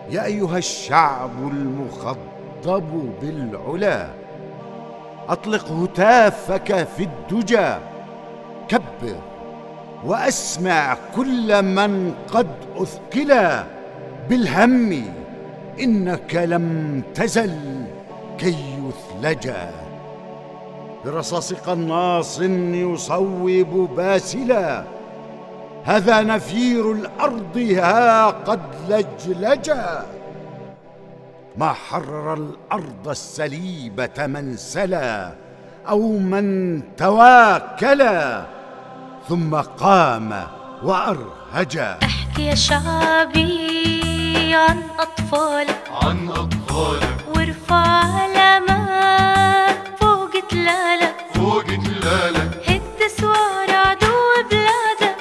يا أيها الشعب المخضب بالعلا، أطلق هتافك في الدجى، كبر وأسمع كل من قد أثقلا بالهم، إنك لم تزل كي يثلجا. برصاص قناص يصوب باسلا، هذا نفير الأرض ها قد لجلجا. ما حرر الأرض السليبة من سلا أو من تواكلا ثم قام وأرهجا. احكي يا شعبي عن أطفالك وارفع علامات فوق تلالك هد سوار عدو بلادك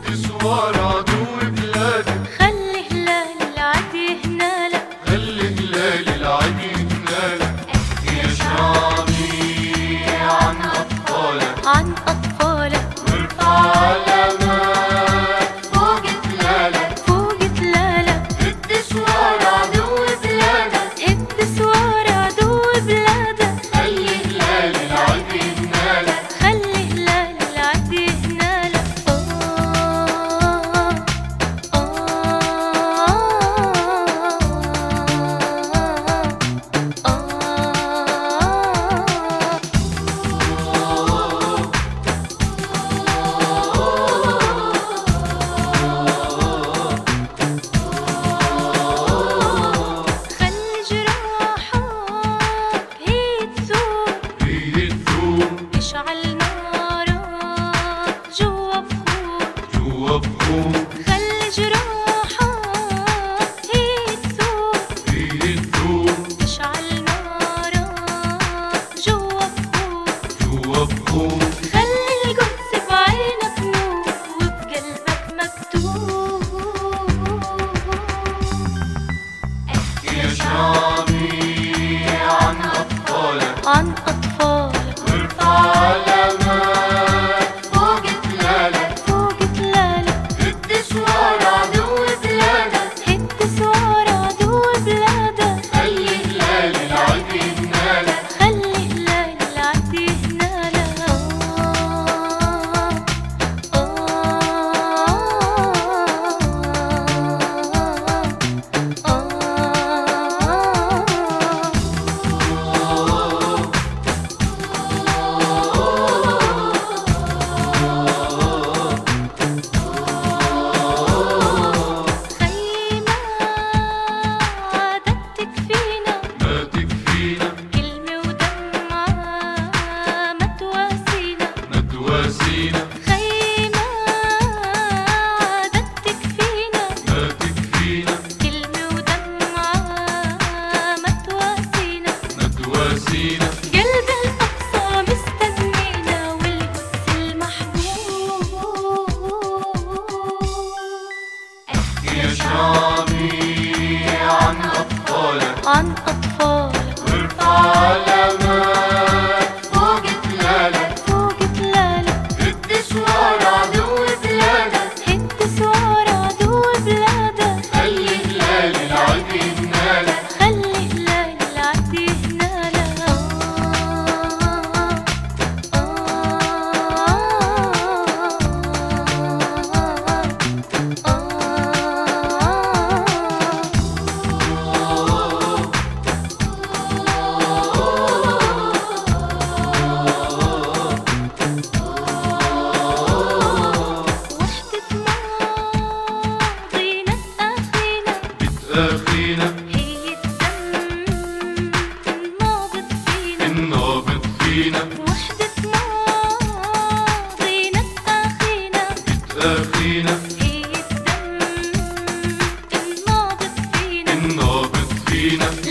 خلي هلال العد يهنالك احكي يا شعبي عن أطفالك وارفع علامات فوق تلالك هد سوار عدو بلادك خلي هلال العد يهنالك اشعل نارك جوا بخور خلي جراحك هي تثور اشعل نارك جوا بخور خلي القدس بعينك نور وبقلبك مكتوب. احكي يا شعبي عن أطفالك وارفع علامات فوق تلالك هد سوار عدو بلادك خلي هلال العد يهنالك قلب الأقصى مستنينا والقدس المحبوب. احكي يا شعبي عن أطفالك وارفع علامات فوق تلالك هد سوار عدو بلادك خلي هلال العد يهنالك أخينا هي الدم النابض فينا وحدة ماضينا أخينا هي الدم النابض فينا النابض فينا